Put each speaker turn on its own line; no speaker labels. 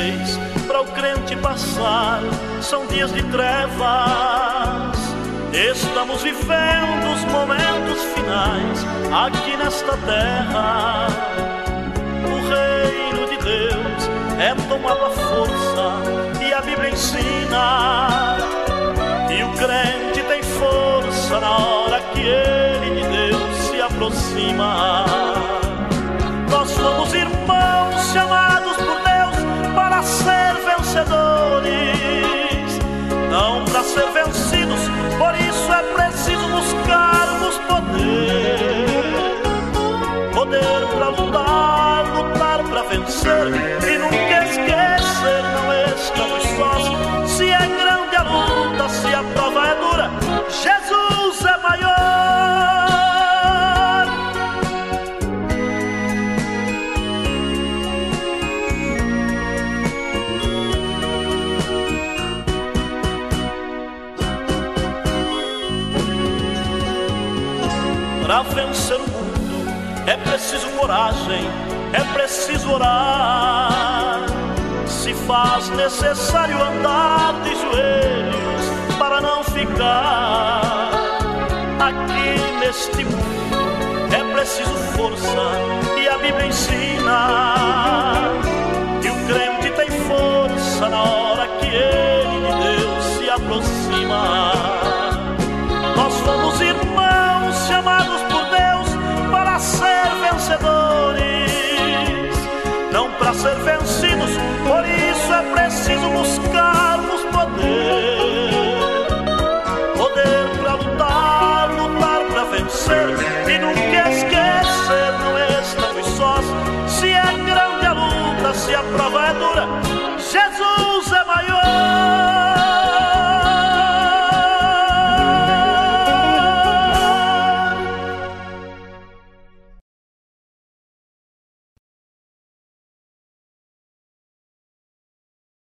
difíceis para o crente passar, são dias de trevas. Estamos vivendo os momentos finais aqui nesta terra. O reino de Deus é tomado à força e a Bíblia ensina. E o crente tem força na hora que ele de Deus se aproxima. Nós somos irmãos chamados por Deus para ser vencedores, não para ser vencidos. Por isso é preciso buscarmos poder para lutar, lutar para vencer. E nunca esquecer, não estamos sós. Se é grande a luta, se a prova é dura, Jesus é maior. Para vencer o mundo é preciso coragem, é preciso orar. Se faz necessário andar de joelhos para não ficar aqui neste mundo. É preciso força e a Bíblia ensina. E o crente tem força na hora que ele de Deus se aproxima. Nós somos irmãos chamados por Deus para ser vencedores, não para ser vencidos. Por isso é preciso buscarmos poder para lutar, lutar para vencer.